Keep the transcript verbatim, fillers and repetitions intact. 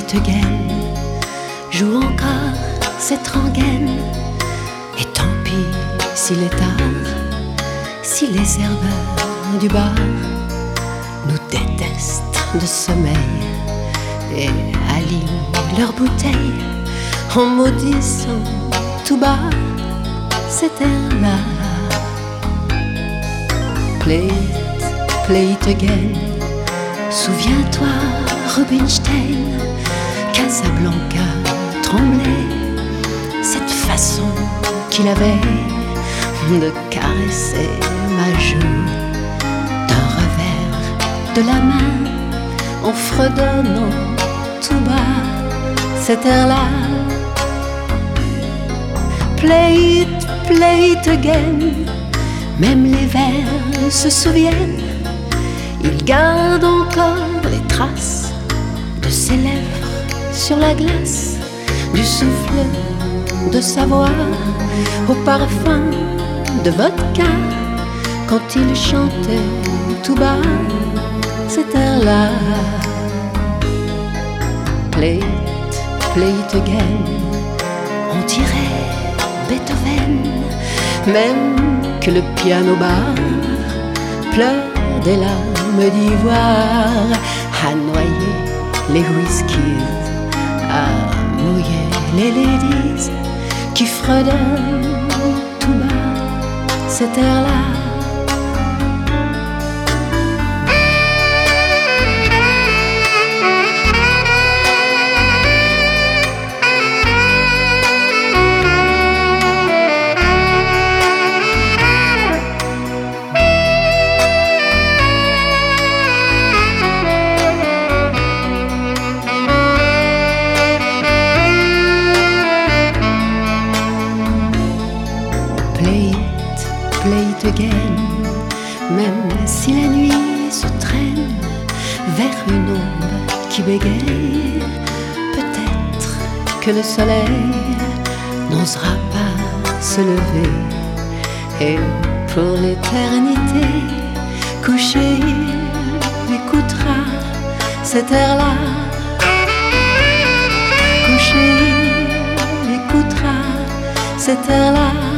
it again. Joue encore cette rengaine. Et tant pis s'il est tard, si les serveurs du bar nous détestent de sommeil et alignent leurs bouteilles en maudissant tout bas cet air-là. Play it, play it again. Souviens-toi, Rubinstein, Casablanca tremblait, cette façon qu'il avait de caresser ma joue d'un revers de la main en fredonnant tout bas cet air-là. Play it, play it again. Même les vers se souviennent, ils gardent encore les traces de ses lèvres sur la glace, du souffle de sa voix au parfum de vodka, quand il chantait tout bas cet air-là. Play it, play it again. On dirait Beethoven, même que le piano bar pleure des larmes d'ivoire, à noyer les whiskies, à mouiller les ladies qui fredonnent tout bas cet air-là. Play it, play it again. Même si la nuit se traîne vers une ombre qui bégaye, peut-être que le soleil n'osera pas se lever, et pour l'éternité couché, il écoutera cet air-là. Couché, il écoutera cet air-là.